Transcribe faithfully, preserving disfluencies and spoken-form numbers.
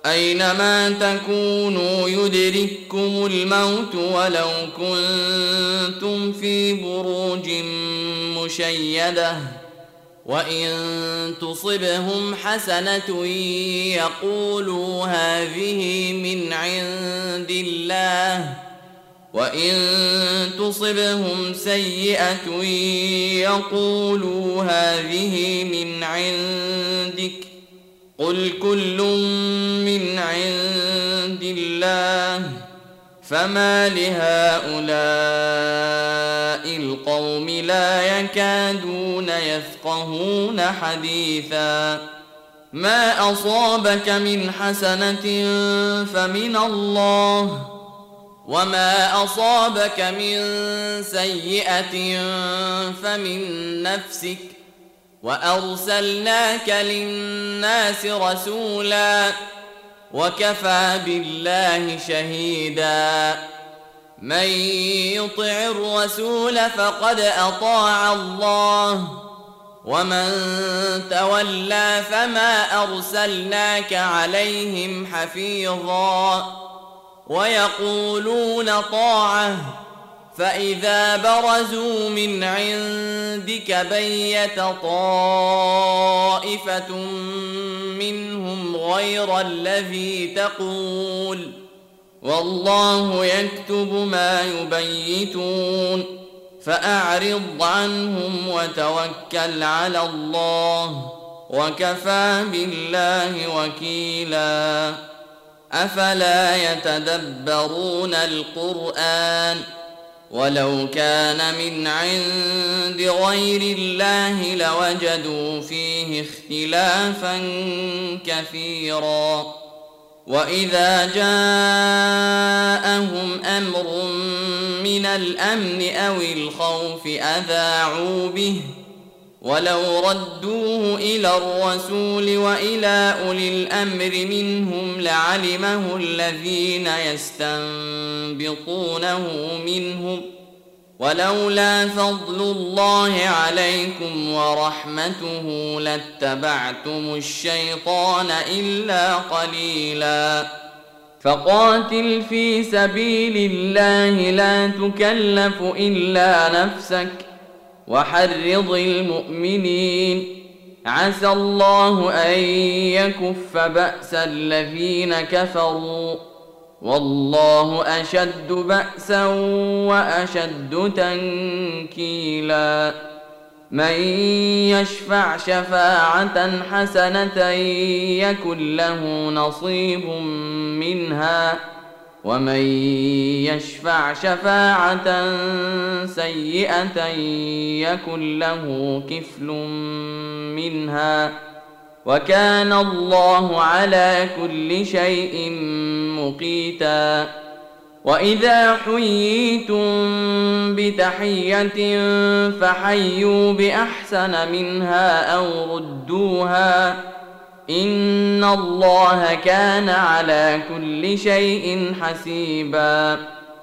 أينما تكونوا يدرككم الموت ولو كنتم في بروج مشيدة وإن تصبهم حسنة يقولوا هذه من عند الله وإن تصبهم سيئة يقولوا هذه من عندك قل كل من عند الله فما لهؤلاء القوم لا يكادون يفقهون حديثا ما أصابك من حسنة فمن الله وما أصابك من سيئة فمن نفسك وأرسلناك للناس رسولا وكفى بالله شهيدا من يطع الرسول فقد أطاع الله ومن تولى فما أرسلناك عليهم حفيظا ويقولون طاعة فإذا برزوا من عندك بيت طائفة منهم غير الذي تقول والله يكتب ما يبيتون فأعرض عنهم وتوكل على الله وكفى بالله وكيلا أفلا يتدبرون القرآن ولو كان من عند غير الله لوجدوا فيه اختلافا كثيرا وإذا جاءهم أمر من الأمن أو الخوف أذاعوا به ولو ردوه إلى الرسول وإلى أولي الأمر منهم لعلمه الذين يستنبطونه منهم ولولا فضل الله عليكم ورحمته لاتبعتم الشيطان إلا قليلا فقاتل في سبيل الله لا تكلف إلا نفسك وحرض المؤمنين عسى الله أن يكف بأس الذين كفروا والله أشد بأسا وأشد تنكيلا من يشفع شفاعة حسنة يكن له نصيب منها ومن يشفع شفاعة سيئة يكن له كفل منها وكان الله على كل شيء مقيتا وإذا حييتم بتحية فحيوا بأحسن منها أو ردوها إن الله كان على كل شيء حسيبا